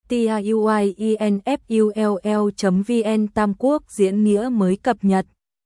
tiuinfull.vn Tam Quốc diễn nghĩa mới cập nhật.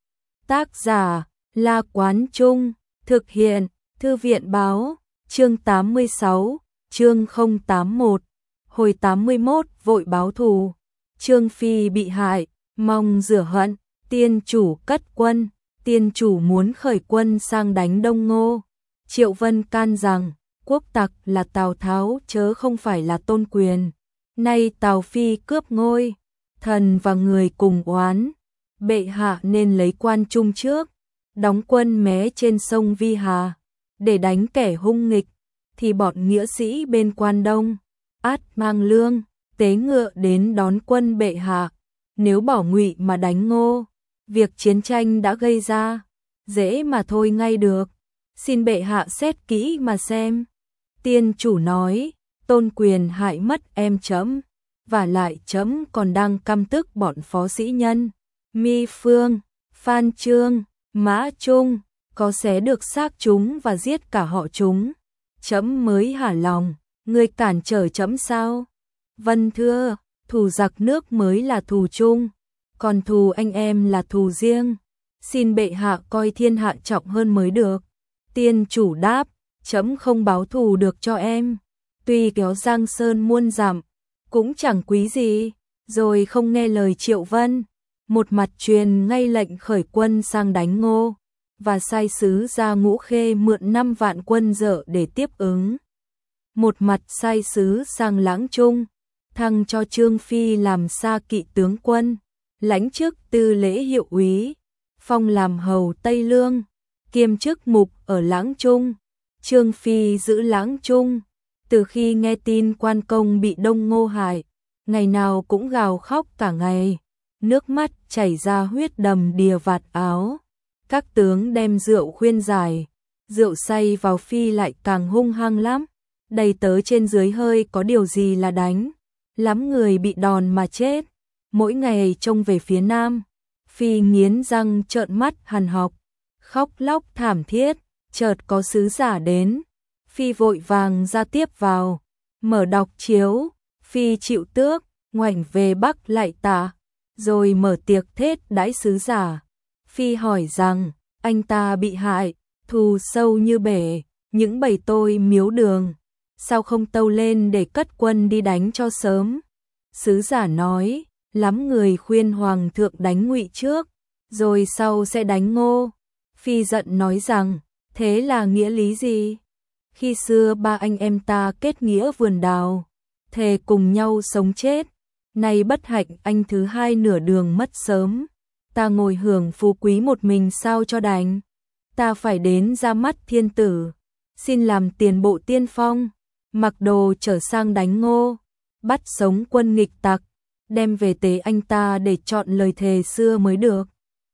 Tác giả La Quán Trung, thực hiện Thư viện Báo, chương 86, chương 081, hồi 81 vội báo thù. Trương Phi bị hại, mong rửa hận, tiên chủ cất quân, tiên chủ muốn khởi quân sang đánh Đông Ngô. Triệu Vân can rằng, quốc tặc là Tào Tháo chớ không phải là Tôn Quyền. Nay Tào Phi cướp ngôi, thần và người cùng oán, bệ hạ nên lấy quan trung trước, đóng quân mé trên sông Vi Hà, để đánh kẻ hung nghịch, thì bọn nghĩa sĩ bên quan đông, át mang lương, tế ngựa đến đón quân bệ hạ. Nếu bỏ Ngụy mà đánh Ngô, việc chiến tranh đã gây ra, dễ mà thôi ngay được. Xin bệ hạ xét kỹ mà xem. Tiên chủ nói, Tôn Quyền hại mất em trẫm, và lại trẫm còn đang căm tức bọn phó sĩ nhân, Mi Phương, Phan Chương, Mã Trung, có xé được xác chúng và giết cả họ chúng. Trẫm mới hả lòng, ngươi cản trở trẫm sao? Vân thưa, thù giặc nước mới là thù chung, còn thù anh em là thù riêng. Xin bệ hạ coi thiên hạ trọng hơn mới được. Tiên chủ đáp, trẫm không báo thù được cho em, tuy kéo Giang Sơn muôn dặm, cũng chẳng quý gì. Rồi không nghe lời Triệu Vân, một mặt truyền ngay lệnh khởi quân sang đánh Ngô, và sai sứ ra Ngũ Khê mượn 5 vạn quân dợ để tiếp ứng. Một mặt sai sứ sang Lãng Trung, thăng cho Trương Phi làm Sa Kỵ tướng quân, lãnh chức Tư Lễ Hiệu úy, phong làm hầu Tây Lương, kiêm chức mục ở Lãng Trung. Trương Phi giữ Lãng Trung, từ khi nghe tin quan công bị Đông Ngô hại, ngày nào cũng gào khóc cả ngày, nước mắt chảy ra huyết đầm đìa vạt áo. Các tướng đem rượu khuyên giải, rượu say vào Phi lại càng hung hăng lắm, đầy tớ trên dưới hơi có điều gì là đánh, lắm người bị đòn mà chết. Mỗi ngày trông về phía nam, Phi nghiến răng trợn mắt hằn học, khóc lóc thảm thiết. Chợt có sứ giả đến, Phi vội vàng ra tiếp vào, mở đọc chiếu, Phi chịu tước, ngoảnh về Bắc lại tạ, rồi mở tiệc thết đãi sứ giả. Phi hỏi rằng, anh ta bị hại, thù sâu như bể, những bầy tôi miếu đường, sao không tâu lên để cất quân đi đánh cho sớm? Sứ giả nói, lắm người khuyên hoàng thượng đánh Ngụy trước, rồi sau sẽ đánh Ngô. Phi giận nói rằng, thế là nghĩa lý gì? Khi xưa ba anh em ta kết nghĩa vườn đào, thề cùng nhau sống chết, nay bất hạnh anh thứ hai nửa đường mất sớm, ta ngồi hưởng phú quý một mình sao cho đành? Ta phải đến ra mắt thiên tử, xin làm tiền bộ tiên phong, mặc đồ trở sang đánh Ngô, bắt sống quân nghịch tặc, đem về tế anh ta để chọn lời thề xưa mới được.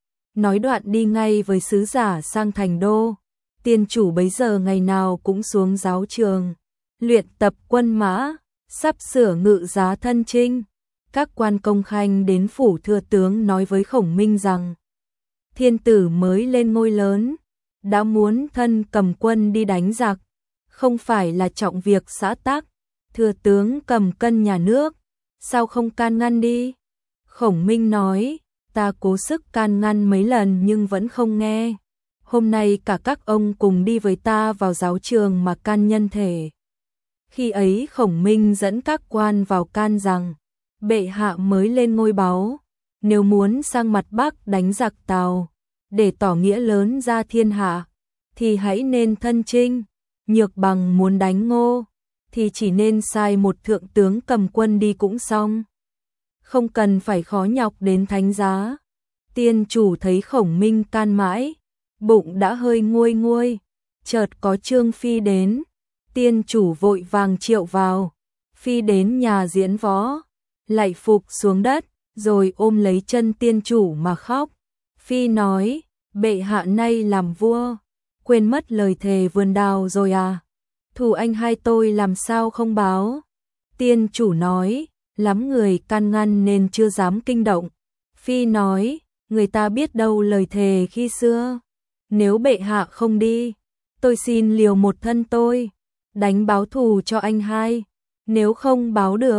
Nói đoạn đi ngay với sứ giả sang thành đô. Tiên chủ bấy giờ ngày nào cũng xuống giáo trường, luyện tập quân mã, sắp sửa ngự giá thân chinh. Các quan công khanh đến phủ thừa tướng nói với Khổng Minh rằng, thiên tử mới lên ngôi lớn, đã muốn thân cầm quân đi đánh giặc, không phải là trọng việc xã tắc. Thừa tướng cầm cân nhà nước, sao không can ngăn đi? Khổng Minh nói, ta cố sức can ngăn mấy lần nhưng vẫn không nghe. Hôm nay cả các ông cùng đi với ta vào giáo trường mà can nhân thể. Khi ấy Khổng Minh dẫn các quan vào can rằng, bệ hạ mới lên ngôi báu, nếu muốn sang mặt Bắc đánh giặc Tào, để tỏ nghĩa lớn ra thiên hạ, thì hãy nên thân chinh. Nhược bằng muốn đánh Ngô, thì chỉ nên sai một thượng tướng cầm quân đi cũng xong, không cần phải khó nhọc đến thánh giá. Tiên chủ thấy Khổng Minh can mãi, bụng đã hơi nguôi nguôi, chợt có Trương Phi đến, tiên chủ vội vàng triệu vào. Phi đến nhà diễn võ, lạy phục xuống đất, rồi ôm lấy chân tiên chủ mà khóc. Phi nói, bệ hạ nay làm vua, quên mất lời thề vườn đào rồi à? Thù anh hai tôi làm sao không báo? Tiên chủ nói, lắm người can ngăn nên chưa dám kinh động. Phi nói, người ta biết đâu lời thề khi xưa. Nếu bệ hạ không đi, tôi xin liều một thân tôi, đánh báo thù cho anh hai. Nếu không báo được,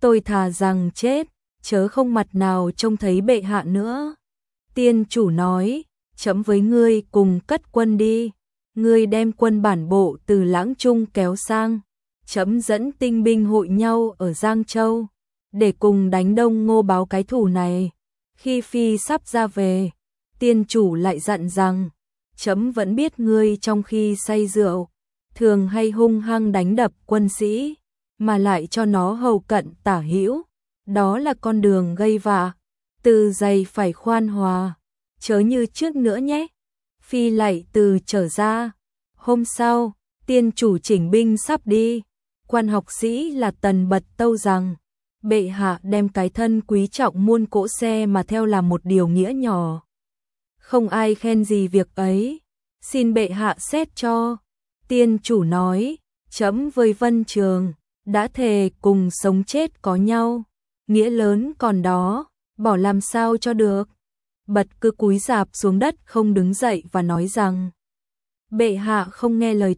tôi thà rằng chết, chớ không mặt nào trông thấy bệ hạ nữa. Tiên chủ nói, chấm với ngươi cùng cất quân đi, ngươi đem quân bản bộ từ Lãng Trung kéo sang, chấm dẫn tinh binh hội nhau ở Giang Châu, để cùng đánh Đông Ngô báo cái thù này. Khi phi sắp ra về, tiên chủ lại dặn rằng, chấm vẫn biết ngươi trong khi say rượu, thường hay hung hăng đánh đập quân sĩ, mà lại cho nó hầu cận tả hữu, đó là con đường gây vạ, từ giày phải khoan hòa, chớ như trước nữa nhé. Phi lạy từ trở ra. Hôm sau, tiên chủ chỉnh binh sắp đi, quan học sĩ là Tần Bật tâu rằng, bệ hạ đem cái thân quý trọng muôn cỗ xe mà theo là một điều nghĩa nhỏ. Không ai khen gì việc ấy, xin bệ hạ xét cho. Tiên chủ nói, chấm với Vân Trường, đã thề cùng sống chết có nhau, nghĩa lớn còn đó, bỏ làm sao cho được. Bật cứ cúi rạp xuống đất không đứng dậy và nói rằng, bệ hạ không nghe lời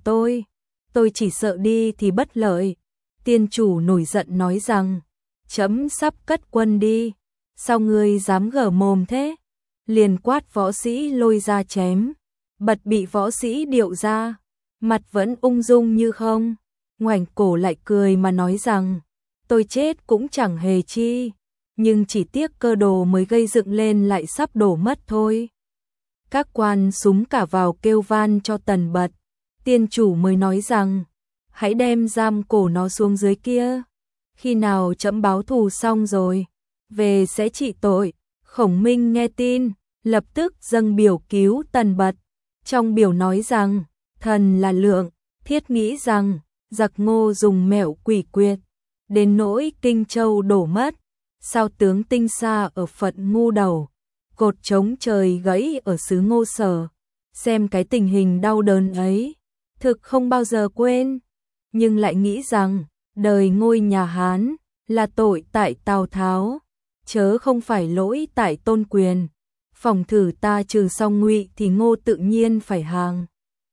tôi chỉ sợ đi thì bất lợi. Tiên chủ nổi giận nói rằng, chấm sắp cất quân đi, sao ngươi dám gở mồm thế? Liền quát võ sĩ lôi ra chém. Bật bị võ sĩ điệu ra, mặt vẫn ung dung như không, ngoảnh cổ lại cười mà nói rằng, tôi chết cũng chẳng hề chi, nhưng chỉ tiếc cơ đồ mới gây dựng lên lại sắp đổ mất thôi. Các quan súng cả vào kêu van cho Tần Bật. Tiên chủ mới nói rằng, hãy đem giam cổ nó xuống dưới kia, khi nào chấm báo thù xong rồi, về sẽ trị tội. Khổng Minh nghe tin, lập tức dâng biểu cứu Tần Bật. Trong biểu nói rằng, thần là Lượng, thiết nghĩ rằng, giặc Ngô dùng mẹo quỷ quyệt, đến nỗi Kinh Châu đổ mất, sao tướng Tinh Sa ở phận Ngu Đầu, cột trống trời gãy ở xứ Ngô Sở, xem cái tình hình đau đớn ấy, thực không bao giờ quên, nhưng lại nghĩ rằng, đời ngôi nhà Hán, là tội tại Tào Tháo, chớ không phải lỗi tại Tôn Quyền. Phòng thử ta trừ xong Ngụy thì Ngô tự nhiên phải hàng.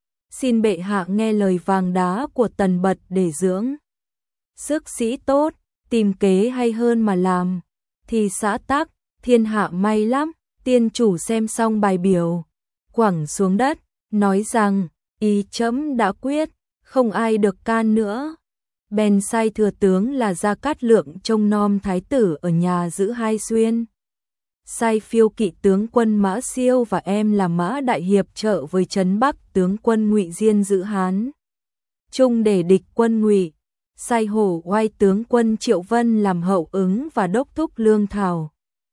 Xin bệ hạ nghe lời vàng đá của Tần Bật để dưỡng sức sĩ tốt, tìm kế hay hơn mà làm, thì xã tắc, thiên hạ may lắm. Tiên chủ xem xong bài biểu, quẳng xuống đất, nói rằng, ý chấm đã quyết, không ai được can nữa. Bèn sai thừa tướng là Gia Cát Lượng trông nom thái tử ở nhà giữ Hai Xuyên. Sai phiêu kỵ tướng quân Mã Siêu và em là Mã Đại Hiệp trợ với trấn Bắc tướng quân Ngụy Diên giữ Hán Trung để địch quân Ngụy. Sai Hổ Oai tướng quân Triệu Vân làm hậu ứng và đốc thúc lương thảo.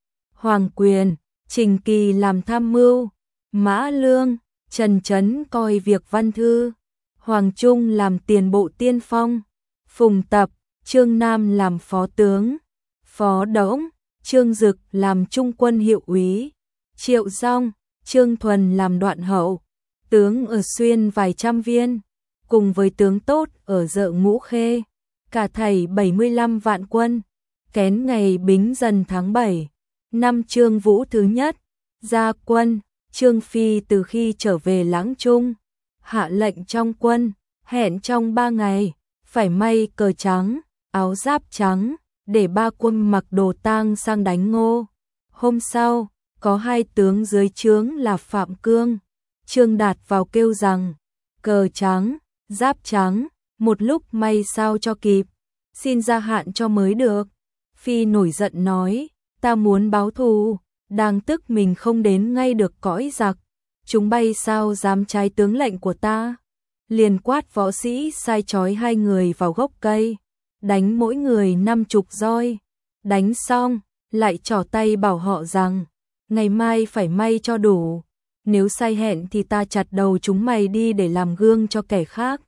Hoàng Quyền, Trình Kỳ làm tham mưu. Mã Lương, Trần Chấn coi việc văn thư. Hoàng Trung làm tiền bộ tiên phong. Phùng Tập, Trương Nam làm phó tướng. Phó Đỗng, Trương Dực làm trung quân hiệu úy. Triệu Dong, Trương Thuần làm đoạn hậu. Tướng ở Xuyên vài trăm viên, cùng với tướng tốt ở Dợ Ngũ Khê. Cả thảy 75 vạn quân. Kén ngày Bính Dần tháng 7, năm Trương Vũ thứ nhất, ra quân. Trương Phi từ khi trở về Lãng Trung, hạ lệnh trong quân, hẹn trong 3 ngày, phải may cờ trắng, áo giáp trắng, để 3 quân mặc đồ tang sang đánh Ngô. Hôm sau, có 2 tướng dưới trướng là Phạm Cương, Trương Đạt vào kêu rằng, cờ trắng, giáp trắng, một lúc may sao cho kịp, xin gia hạn cho mới được. Phi nổi giận nói, ta muốn báo thù, đang tức mình không đến ngay được cõi giặc, chúng bay sao dám trái tướng lệnh của ta. Liền quát võ sĩ sai trói 2 người vào gốc cây, đánh mỗi người 50 roi. Đánh xong, lại trỏ tay bảo họ rằng, ngày mai phải may cho đủ, nếu sai hẹn thì ta chặt đầu chúng mày đi để làm gương cho kẻ khác.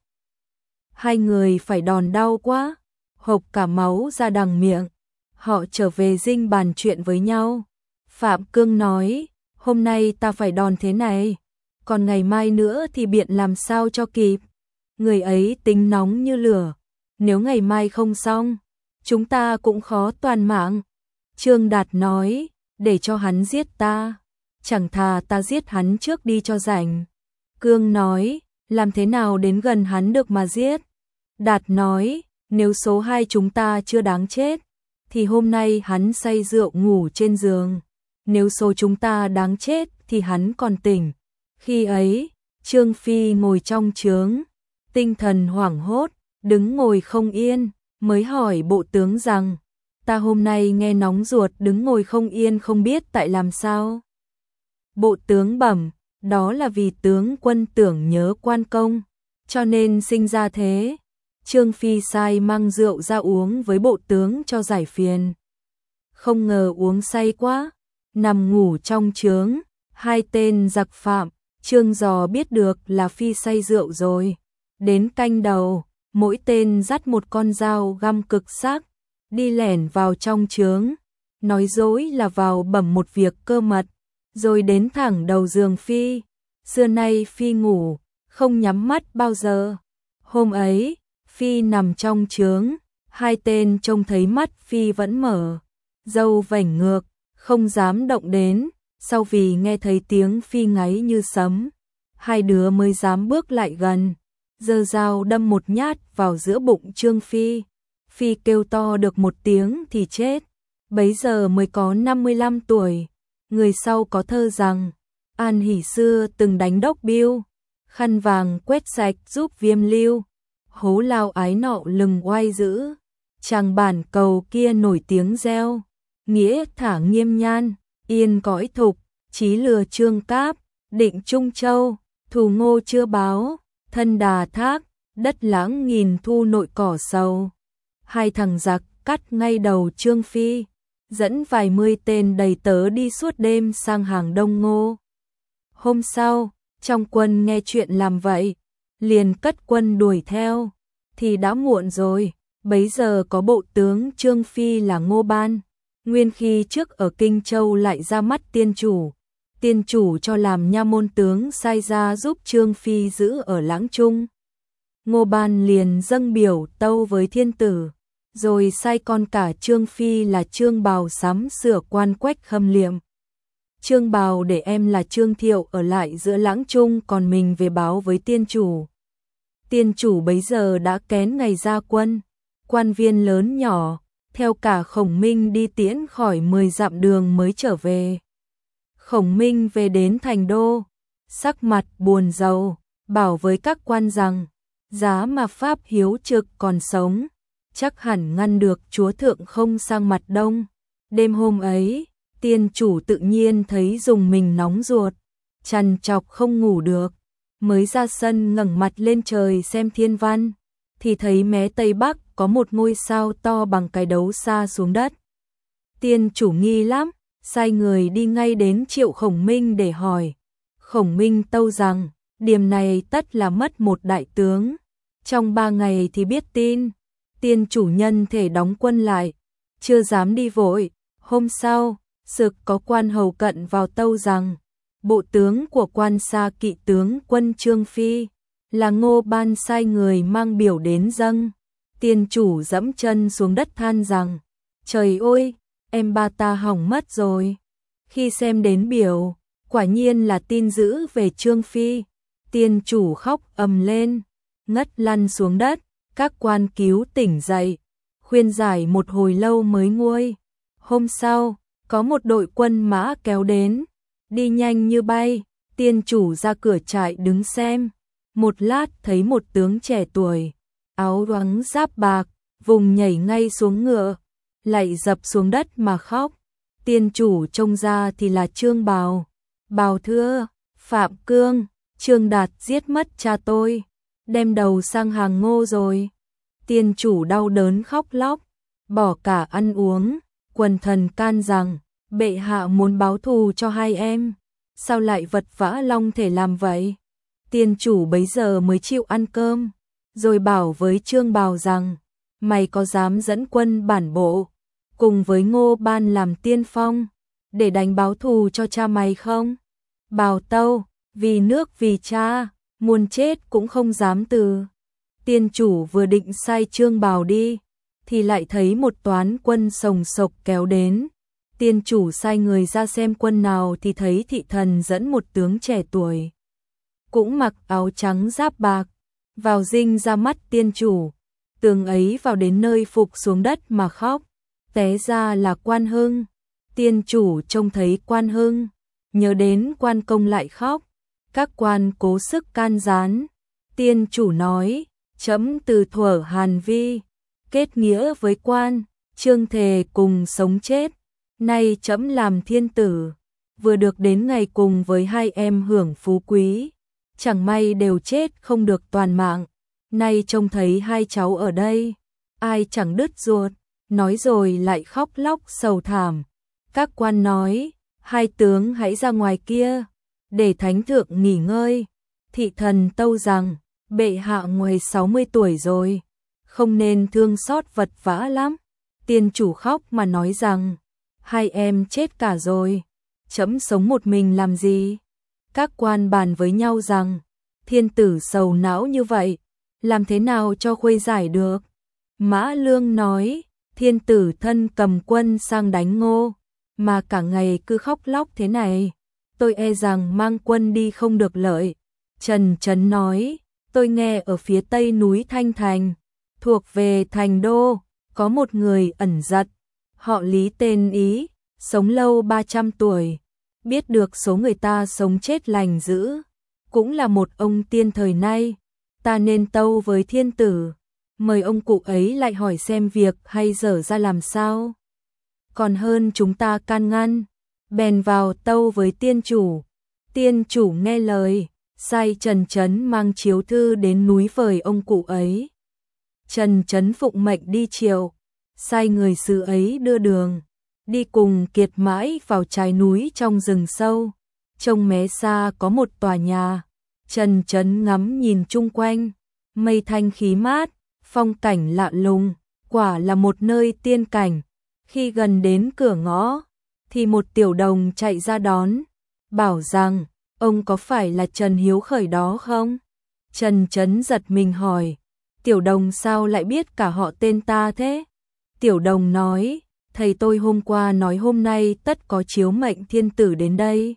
2 người phải đòn đau quá, hộc cả máu ra đằng miệng. Họ trở về dinh bàn chuyện với nhau. Phạm Cương nói, hôm nay ta phải đòn thế này, còn ngày mai nữa thì biện làm sao cho kịp. Người ấy tính nóng như lửa, nếu ngày mai không xong, chúng ta cũng khó toàn mạng. Trương Đạt nói, để cho hắn giết ta, chẳng thà ta giết hắn trước đi cho rảnh. Cương nói, làm thế nào đến gần hắn được mà giết. Đạt nói, nếu số 2 chúng ta chưa đáng chết, thì hôm nay hắn say rượu ngủ trên giường. Nếu số chúng ta đáng chết thì hắn còn tỉnh. Khi ấy, Trương Phi ngồi trong trướng, tinh thần hoảng hốt, đứng ngồi không yên, mới hỏi bộ tướng rằng, ta hôm nay nghe nóng ruột đứng ngồi không yên không biết tại làm sao. Bộ tướng bẩm, đó là vì tướng quân tưởng nhớ quan công, cho nên sinh ra thế. Trương Phi sai mang rượu ra uống với bộ tướng cho giải phiền. Không ngờ uống say quá, nằm ngủ trong trướng, hai tên giặc phạm, Trương Giò biết được là Phi say rượu rồi. Đến canh đầu, mỗi tên dắt một con dao găm cực sắc, đi lẻn vào trong trướng, nói dối là vào bẩm một việc cơ mật, rồi đến thẳng đầu giường Phi. Xưa nay Phi ngủ, không nhắm mắt bao giờ. Hôm ấy, Phi nằm trong trướng, hai tên trông thấy mắt Phi vẫn mở, râu vảnh ngược, không dám động đến, sau vì nghe thấy tiếng Phi ngáy như sấm, hai đứa mới dám bước lại gần, giơ dao đâm một nhát vào giữa bụng Trương Phi. Phi kêu to được một tiếng thì chết, bấy giờ mới có 55 tuổi. Người sau có thơ rằng, An Hỷ xưa từng đánh đốc biêu, khăn vàng quét sạch giúp viêm lưu, hố lao ái nọ lừng oai dữ, chàng bản cầu kia nổi tiếng reo, nghĩa thả nghiêm nhan, yên cõi thục, chí lừa Trương Cáp, định Trung Châu, thù ngô chưa báo, thân đà thác, đất lãng nghìn thu nội cỏ sầu. Hai thằng giặc cắt ngay đầu Trương Phi, dẫn vài mươi tên đầy tớ đi suốt đêm sang hàng Đông Ngô. Hôm sau, trong quân nghe chuyện làm vậy, liền cất quân đuổi theo, thì đã muộn rồi. Bấy giờ có bộ tướng Trương Phi là Ngô Ban, nguyên khi trước ở Kinh Châu lại ra mắt tiên chủ cho làm nha môn tướng sai ra giúp Trương Phi giữ ở Lãng Trung. Ngô Ban liền dâng biểu tâu với thiên tử, rồi sai con cả Trương Phi là Trương Bào sắm sửa quan quách khâm liệm. Trương Bào để em là Trương Thiệu ở lại giữa Lãng Trung, còn mình về báo với tiên chủ. Tiên chủ bấy giờ đã kén ngày ra quân, quan viên lớn nhỏ, theo cả Khổng Minh đi tiễn khỏi 10 dặm đường mới trở về. Khổng Minh về đến thành đô, sắc mặt buồn rầu, bảo với các quan rằng, giá mà Pháp Hiếu Trực còn sống, chắc hẳn ngăn được chúa thượng không sang mặt đông. Đêm hôm ấy, tiên chủ tự nhiên thấy dùng mình nóng ruột, trằn trọc không ngủ được, mới ra sân ngẩng mặt lên trời xem thiên văn, thì thấy mé tây bắc có một ngôi sao to bằng cái đấu xa xuống đất. Tiên chủ nghi lắm, sai người đi ngay đến triệu Khổng Minh để hỏi. Khổng Minh tâu rằng, điểm này tất là mất một đại tướng, trong 3 ngày thì biết tin. Tiên chủ nhân thể đóng quân lại, chưa dám đi vội. Hôm sau, sực có quan hầu cận vào tâu rằng, bộ tướng của quan xa kỵ tướng quân Trương Phi là Ngô Ban sai người mang biểu đến dâng. Tiên chủ dẫm chân xuống đất than rằng, trời ơi, em ba ta hỏng mất rồi. Khi xem đến biểu, quả nhiên là tin dữ về Trương Phi. Tiên chủ khóc ầm lên, ngất lăn xuống đất. Các quan cứu tỉnh dậy, khuyên giải một hồi lâu mới nguôi. Hôm sau, có một đội quân mã kéo đến, đi nhanh như bay. Tiên chủ ra cửa trại đứng xem, một lát thấy một tướng trẻ tuổi, áo đoắng giáp bạc, vùng nhảy ngay xuống ngựa, lạy dập xuống đất mà khóc. Tiên chủ trông ra thì là Trương Bào. Bào thưa, Phạm Cương, Trương Đạt giết mất cha tôi, đem đầu sang hàng Ngô rồi. Tiên chủ đau đớn khóc lóc, bỏ cả ăn uống, quần thần can rằng, bệ hạ muốn báo thù cho hai em, sao lại vật vã long thể làm vậy? Tiên chủ bấy giờ mới chịu ăn cơm, rồi bảo với Trương Bào rằng, mày có dám dẫn quân bản bộ, cùng với Ngô Ban làm tiên phong, để đánh báo thù cho cha mày không? Bào tâu, vì nước vì cha, muôn chết cũng không dám từ. Tiên chủ vừa định sai Trương Bào đi, thì lại thấy một toán quân sồng sộc kéo đến. Tiên chủ sai người ra xem quân nào thì thấy thị thần dẫn một tướng trẻ tuổi, cũng mặc áo trắng giáp bạc, vào dinh ra mắt tiên chủ. Tướng ấy vào đến nơi phục xuống đất mà khóc. té ra là Quan Hưng. Tiên chủ trông thấy Quan Hưng, nhớ đến Quan công lại khóc, các quan cố sức can gián. Tiên chủ nói, trẫm từ thuở Hàn Vi, kết nghĩa với quan, chương thề cùng sống chết, nay trẫm làm thiên tử, vừa được đến ngày cùng với hai em hưởng phú quý, chẳng may đều chết không được toàn mạng, nay trông thấy hai cháu ở đây, ai chẳng đứt ruột, nói rồi lại khóc lóc sầu thảm. Các quan nói, hai tướng hãy ra ngoài kia, để thánh thượng nghỉ ngơi. Thị thần tâu rằng, bệ hạ ngoài 60 tuổi rồi, không nên thương xót vật vã lắm. Tiên chủ khóc mà nói rằng, hai em chết cả rồi, trẫm sống một mình làm gì? Các quan bàn với nhau rằng, thiên tử sầu não như vậy, làm thế nào cho khuây giải được? Mã Lương nói, thiên tử thân cầm quân sang đánh Ngô, mà cả ngày cứ khóc lóc thế này, tôi e rằng mang quân đi không được lợi. Trần Trấn nói, tôi nghe ở phía tây núi Thanh Thành, thuộc về thành đô, có một người ẩn giật, họ Lý tên Ý, sống lâu 300 tuổi, biết được số người ta sống chết lành dữ, cũng là một ông tiên thời nay, ta nên tâu với thiên tử, mời ông cụ ấy lại hỏi xem việc hay dở ra làm sao. Còn hơn chúng ta can ngăn, bèn vào tâu với tiên chủ. Tiên chủ nghe lời, sai Trần Trấn mang chiếu thư đến núi vời ông cụ ấy. Trần Trấn phụng mệnh đi triệu, sai người sứ ấy đưa đường, đi cùng Kiệt mãi vào trái núi trong rừng sâu. Trông mé xa có một tòa nhà, Trần Trấn ngắm nhìn chung quanh, mây thanh khí mát, phong cảnh lạ lùng, quả là một nơi tiên cảnh. Khi gần đến cửa ngõ, thì một tiểu đồng chạy ra đón, bảo rằng, ông có phải là Trần Hiếu Khởi đó không? Trần Trấn giật mình hỏi, tiểu đồng sao lại biết cả họ tên ta thế? Tiểu đồng nói, thầy tôi hôm qua nói hôm nay tất có chiếu mệnh thiên tử đến đây.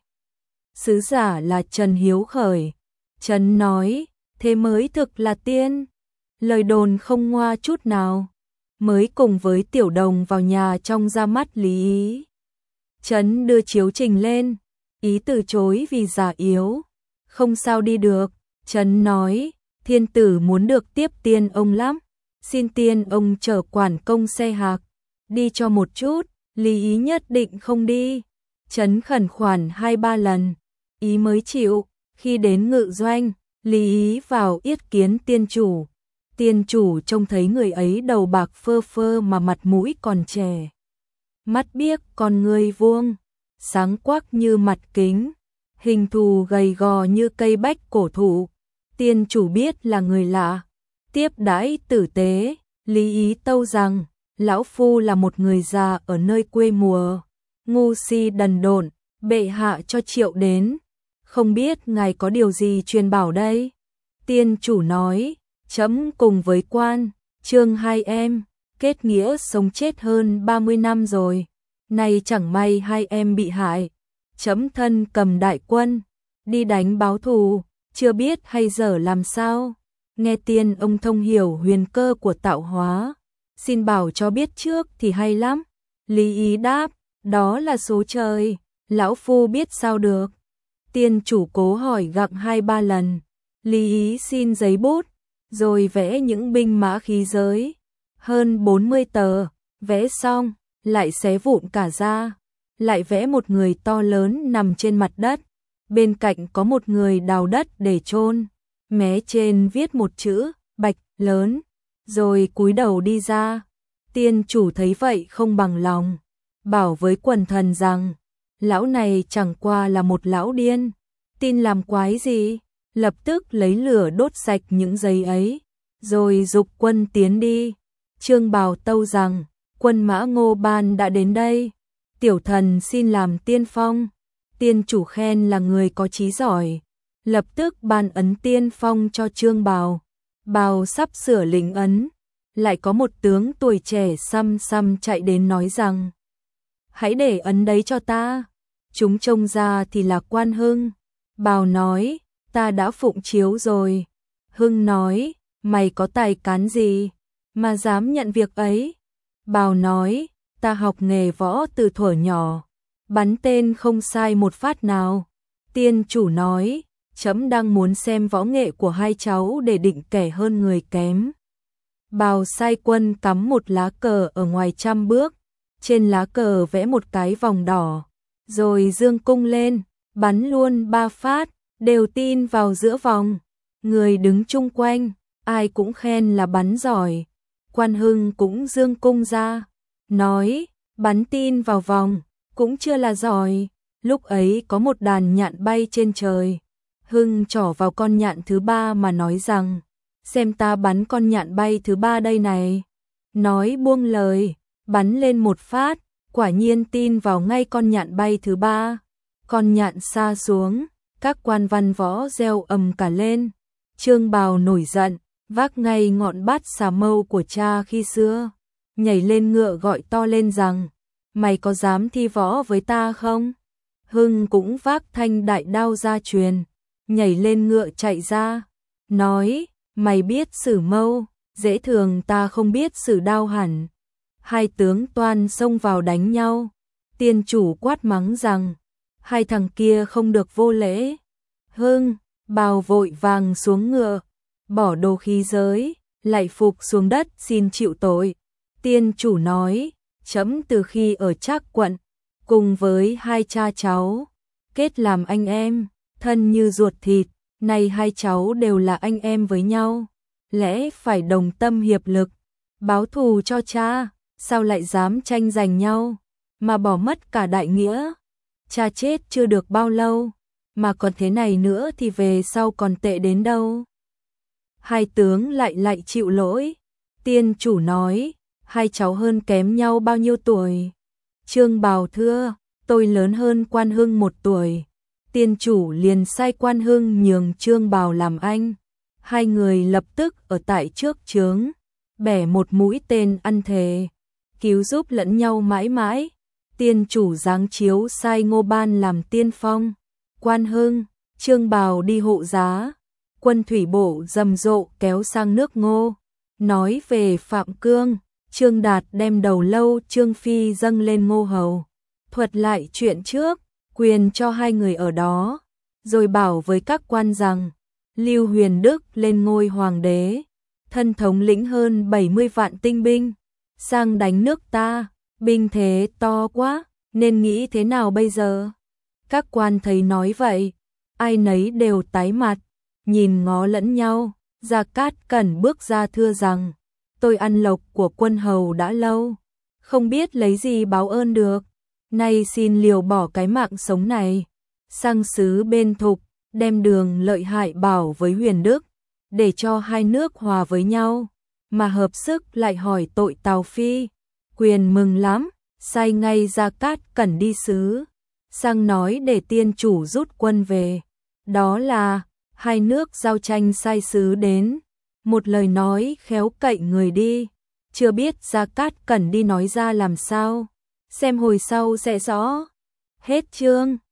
Sứ giả là Trần Hiếu Khởi. Trấn nói, thế mới thực là tiên. Lời đồn không ngoa chút nào. Mới cùng với tiểu đồng vào nhà trong ra mắt Lý Ý. Trấn đưa chiếu trình lên, Ý từ chối vì già yếu, không sao đi được. Trấn nói, thiên tử muốn được tiếp tiên ông lắm, xin tiên ông chở quản công xe hạc, đi cho một chút. Lý Ý nhất định không đi. Trấn khẩn khoản 2-3 lần, Ý mới chịu. Khi đến ngự doanh, Lý Ý vào yết kiến tiên chủ. Tiên chủ trông thấy người ấy đầu bạc phơ phơ mà mặt mũi còn trẻ, mắt biếc con người vuông, sáng quắc như mặt kính, hình thù gầy gò như cây bách cổ thụ. Tiên chủ biết là người lạ, tiếp đãi tử tế. Lý Ý tâu rằng, lão phu là một người già ở nơi quê mùa, ngu si đần độn, bệ hạ cho triệu đến, không biết ngài có điều gì truyền bảo đây? Tiên chủ nói, trẫm cùng với quan, Trương hai em, kết nghĩa sống chết hơn 30 năm rồi, nay chẳng may hai em bị hại, trẫm thân cầm đại quân, đi đánh báo thù, chưa biết hay dở làm sao. Nghe tiên ông thông hiểu huyền cơ của tạo hóa, xin bảo cho biết trước thì hay lắm. Lý Ý đáp, đó là số trời, lão phu biết sao được. Tiên chủ cố hỏi gặng 2-3 lần, Lý Ý xin giấy bút, rồi vẽ những binh mã khí giới, hơn 40 tờ, vẽ xong, lại xé vụn cả ra, lại vẽ một người to lớn nằm trên mặt đất, bên cạnh có một người đào đất để chôn, mé trên viết một chữ, Bạch, lớn, rồi cúi đầu đi ra. Tiên chủ thấy vậy không bằng lòng, bảo với quần thần rằng, lão này chẳng qua là một lão điên, tin làm quái gì, lập tức lấy lửa đốt sạch những giấy ấy, rồi giục quân tiến đi. Trương Bào tâu rằng, quân mã Ngô Ban đã đến đây, tiểu thần xin làm tiên phong. Tiên chủ khen là người có trí giỏi, lập tức ban ấn tiên phong cho Trương Bào. Bào sắp sửa lĩnh ấn, lại có một tướng tuổi trẻ xăm xăm chạy đến nói rằng, hãy để ấn đấy cho ta. Chúng trông ra thì là Quan Hưng. Bào nói, ta đã phụng chiếu rồi. Hưng nói, mày có tài cán gì mà dám nhận việc ấy? Bào nói, ta học nghề võ từ thuở nhỏ, bắn tên không sai một phát nào. Tiên chủ nói, trẫm đang muốn xem võ nghệ của hai cháu để định kẻ hơn người kém. Bào Sai Quân cắm một lá cờ ở ngoài 100 bước, trên lá cờ vẽ một cái vòng đỏ, rồi giương cung lên, bắn luôn 3 phát, đều tin vào giữa vòng. Người đứng chung quanh, ai cũng khen là bắn giỏi. Quan Hưng cũng giương cung ra, nói, bắn tin vào vòng, cũng chưa là giỏi. Lúc ấy có một đàn nhạn bay trên trời. Hưng trỏ vào con nhạn thứ 3 mà nói rằng, xem ta bắn con nhạn bay thứ 3 đây này. Nói buông lời, bắn lên một phát, quả nhiên tin vào ngay con nhạn bay thứ 3. Con nhạn sa xuống, các quan văn võ reo ầm cả lên. Trương Bào nổi giận, vác ngay ngọn bát xà mâu của cha khi xưa, nhảy lên ngựa gọi to lên rằng, mày có dám thi võ với ta không? Hưng cũng vác thanh đại đao ra truyền, nhảy lên ngựa chạy ra, nói, mày biết sử mâu, dễ thường ta không biết sử đao hẳn. Hai tướng toan xông vào đánh nhau, tiên chủ quát mắng rằng, hai thằng kia không được vô lễ. Hưng, Bào vội vàng xuống ngựa, bỏ đồ khí giới, lạy phục xuống đất xin chịu tội. Tiên chủ nói, trẫm từ khi ở Trác quận, cùng với hai cha cháu, kết làm anh em, thân như ruột thịt, nay hai cháu đều là anh em với nhau, lẽ phải đồng tâm hiệp lực, báo thù cho cha, sao lại dám tranh giành nhau, mà bỏ mất cả đại nghĩa. Cha chết chưa được bao lâu, mà còn thế này nữa thì về sau còn tệ đến đâu. Hai tướng lại chịu lỗi. Tiên chủ nói, hai cháu hơn kém nhau bao nhiêu tuổi? Trương Bào thưa, tôi lớn hơn Quan Hưng 1 tuổi. Tiên chủ liền sai Quan Hưng nhường Trương Bào làm anh. Hai người lập tức ở tại trước trướng, bẻ một mũi tên ăn thề, cứu giúp lẫn nhau mãi mãi. Tiên chủ giáng chiếu sai Ngô Ban làm tiên phong, Quan Hưng, Trương Bào đi hộ giá. Quân thủy bộ rầm rộ kéo sang nước Ngô. Nói về Phạm Cương, Trương Đạt đem đầu lâu Trương Phi dâng lên Ngô Hầu, thuật lại chuyện trước, quyền cho hai người ở đó, rồi bảo với các quan rằng, Lưu Huyền Đức lên ngôi hoàng đế, thân thống lĩnh hơn 70 vạn tinh binh, sang đánh nước ta, binh thế to quá, nên nghĩ thế nào bây giờ? Các quan thấy nói vậy, ai nấy đều tái mặt, nhìn ngó lẫn nhau. Gia Cát Cẩn bước ra thưa rằng, tôi ăn lộc của quân hầu đã lâu, không biết lấy gì báo ơn được, nay xin liều bỏ cái mạng sống này, sang xứ bên Thục, đem đường lợi hại bảo với Huyền Đức, để cho hai nước hòa với nhau, mà hợp sức lại hỏi tội Tào Phi. Quyền mừng lắm, sai ngay Gia Cát Cẩn đi xứ, sang nói để tiên chủ rút quân về. Đó là hai nước giao tranh sai sứ đến, một lời nói khéo cậy người đi, chưa biết Gia Cát Cẩn đi nói ra làm sao, xem hồi sau sẽ rõ. Hết chương.